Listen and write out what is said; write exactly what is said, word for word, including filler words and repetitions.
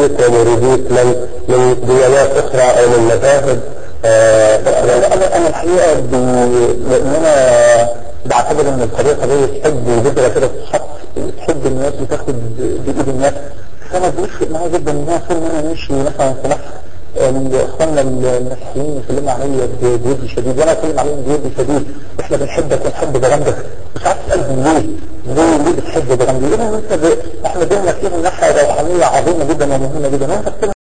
محبيك ومريديك من من ديانات اخرى او من مذاهب؟ انا انا انا الحقيقه لان انا بعتبر ان الطريقه دي تحب وجدها كده تتحط تحب الناس وتاخد بايد الناس. فانا بيفرق معايا جدا ان انا اكون انا ماشي مثلا في مصر اخواننا المسيحيين يسلموا عليا بود شديد وانا اسلم عليهم بود شديد، احنا بنحبك ونحب برامجك. مش عارف اسالهم ليه؟ ليه ليه بتحب برامجي؟ لان انت احنا ديننا فيهم ناحيه روحانيه عظيمه جدا ومهمه جدا.